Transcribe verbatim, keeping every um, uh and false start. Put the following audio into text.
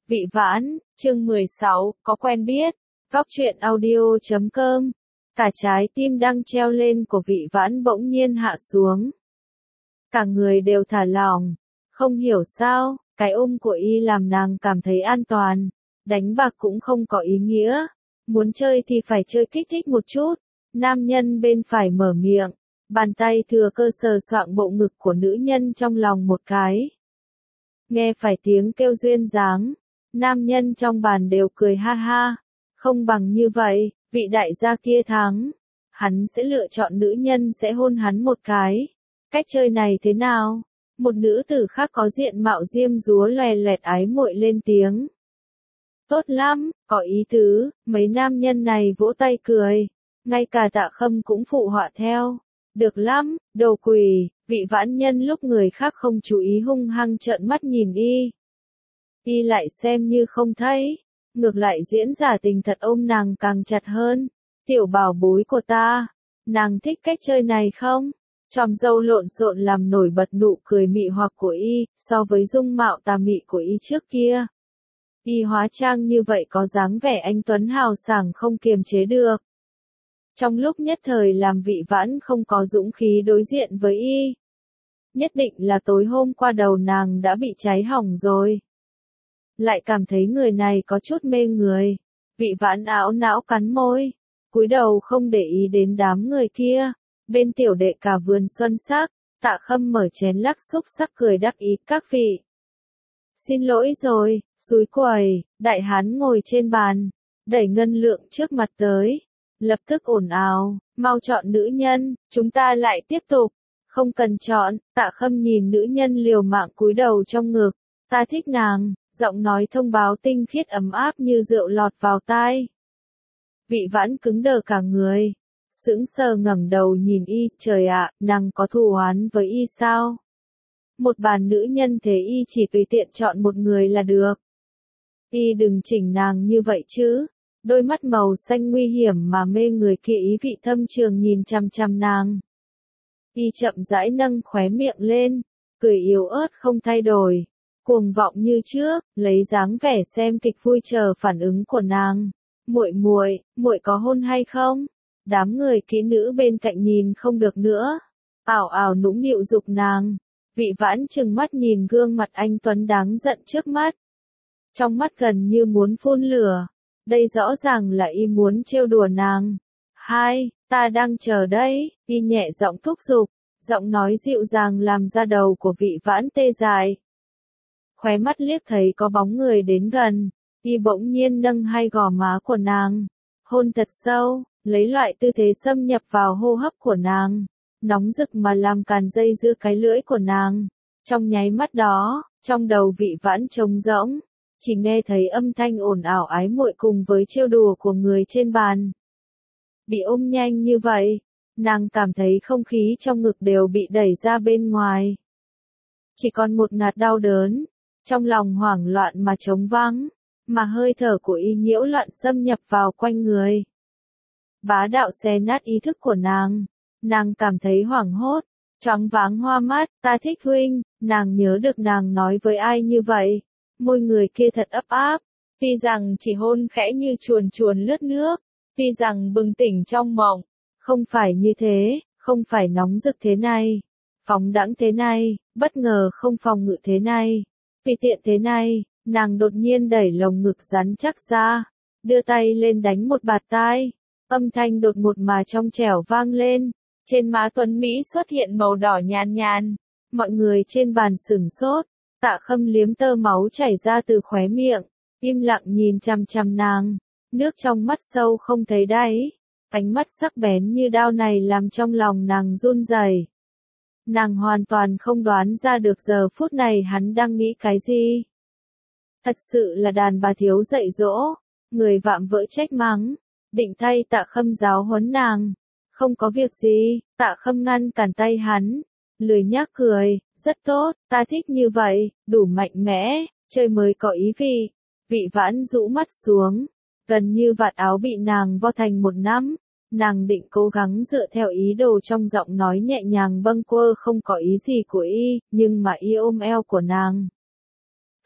Vị Vãn, chương mười sáu, có quen biết. Góc truyện audio chấm com. Cả trái tim đang treo lên của Vị Vãn bỗng nhiên hạ xuống. Cả người đều thả lỏng. Không hiểu sao, cái ôm của y làm nàng cảm thấy an toàn. Đánh bạc cũng không có ý nghĩa. Muốn chơi thì phải chơi kích thích một chút. Nam nhân bên phải mở miệng. Bàn tay thừa cơ sờ soạng bộ ngực của nữ nhân trong lòng một cái. Nghe phải tiếng kêu duyên dáng. Nam nhân trong bàn đều cười ha ha. Không bằng như vậy, vị đại gia kia thắng. Hắn sẽ lựa chọn nữ nhân sẽ hôn hắn một cái. Cách chơi này thế nào? Một nữ tử khác có diện mạo diêm dúa loè loẹt ái muội lên tiếng. Tốt lắm, có ý tứ, mấy nam nhân này vỗ tay cười. Ngay cả Tạ Khâm cũng phụ họa theo. Được lắm, đồ quỷ, Vị Vãn nhân lúc người khác không chú ý hung hăng trợn mắt nhìn y. Y lại xem như không thấy. Ngược lại diễn giả tình thật ôm nàng càng chặt hơn. Tiểu bảo bối của ta. Nàng thích cách chơi này không? Tròm râu lộn xộn làm nổi bật nụ cười mị hoặc của y, so với dung mạo tà mị của y trước kia. Y hóa trang như vậy có dáng vẻ anh tuấn hào sảng không kiềm chế được. Trong lúc nhất thời làm Vị Vãn không có dũng khí đối diện với y. Nhất định là tối hôm qua đầu nàng đã bị cháy hỏng rồi. Lại cảm thấy người này có chút mê người. Vị Vãn ảo não cắn môi. Cúi đầu không để ý đến đám người kia. Bên tiểu đệ cả vườn xuân sắc. Tạ Khâm mở chén lắc xúc sắc cười đắc ý các vị. Xin lỗi rồi, xúi quầy. Đại hán ngồi trên bàn. Đẩy ngân lượng trước mặt tới. Lập tức ồn ào. Mau chọn nữ nhân. Chúng ta lại tiếp tục. Không cần chọn. Tạ Khâm nhìn nữ nhân liều mạng cúi đầu trong ngực. Ta thích nàng. Giọng nói thông báo tinh khiết ấm áp như rượu lọt vào tai. Vị Vãn cứng đờ cả người. Sững sờ ngẩng đầu nhìn y, trời ạ, nàng có thù oán với y sao? Một bàn nữ nhân thế y chỉ tùy tiện chọn một người là được. Y đừng chỉnh nàng như vậy chứ. Đôi mắt màu xanh nguy hiểm mà mê người kia ý vị thâm trường nhìn chằm chằm nàng. Y chậm rãi nâng khóe miệng lên, cười yếu ớt không thay đổi. Cuồng vọng như trước, lấy dáng vẻ xem kịch vui chờ phản ứng của nàng. Muội muội, muội có hôn hay không? Đám người kỹ nữ bên cạnh nhìn không được nữa, ảo ảo nũng nịu giục nàng. Vị Vãn trừng mắt nhìn gương mặt anh tuấn đáng giận trước mắt. Trong mắt gần như muốn phun lửa. Đây rõ ràng là y muốn trêu đùa nàng. Hai, ta đang chờ đây, y nhẹ giọng thúc giục, giọng nói dịu dàng làm da đầu của Vị Vãn tê dại. Khóe mắt liếc thấy có bóng người đến gần, y bỗng nhiên nâng hai gò má của nàng, hôn thật sâu, lấy loại tư thế xâm nhập vào hô hấp của nàng, nóng rực mà làm càn dây giữa cái lưỡi của nàng. Trong nháy mắt đó, trong đầu Vị Vãn trống rỗng, chỉ nghe thấy âm thanh ồn ào ái muội cùng với trêu đùa của người trên bàn. Bị ôm nhanh như vậy, nàng cảm thấy không khí trong ngực đều bị đẩy ra bên ngoài. Chỉ còn một ngạt đau đớn. Trong lòng hoảng loạn mà trống vắng, mà hơi thở của y nhiễu loạn xâm nhập vào quanh người. Bá đạo xé nát ý thức của nàng, nàng cảm thấy hoảng hốt, choáng váng hoa mắt, ta thích huynh, nàng nhớ được nàng nói với ai như vậy, môi người kia thật ấp áp, tuy rằng chỉ hôn khẽ như chuồn chuồn lướt nước, tuy rằng bừng tỉnh trong mộng, không phải như thế, không phải nóng rực thế này, phóng đãng thế này, bất ngờ không phòng ngự thế này. Vì tiện thế này, nàng đột nhiên đẩy lồng ngực rắn chắc ra, đưa tay lên đánh một bạt tai, âm thanh đột ngột mà trong trẻo vang lên, trên má Tuấn Mỹ xuất hiện màu đỏ nhàn nhàn, mọi người trên bàn sửng sốt, Tạ Khâm liếm tơ máu chảy ra từ khóe miệng, im lặng nhìn chằm chằm nàng, nước trong mắt sâu không thấy đáy, ánh mắt sắc bén như đao này làm trong lòng nàng run rẩy. Nàng hoàn toàn không đoán ra được giờ phút này hắn đang nghĩ cái gì. Thật sự là đàn bà thiếu dạy dỗ, người vạm vỡ trách mắng, định thay Tạ Khâm giáo huấn nàng. Không có việc gì, Tạ Khâm ngăn cản tay hắn, lười nhác cười, rất tốt, ta thích như vậy, đủ mạnh mẽ, chơi mới có ý vị. Vị Vãn rũ mắt xuống, gần như vạt áo bị nàng vo thành một nắm. Nàng định cố gắng dựa theo ý đồ trong giọng nói nhẹ nhàng bâng quơ không có ý gì của y, nhưng mà y ôm eo của nàng.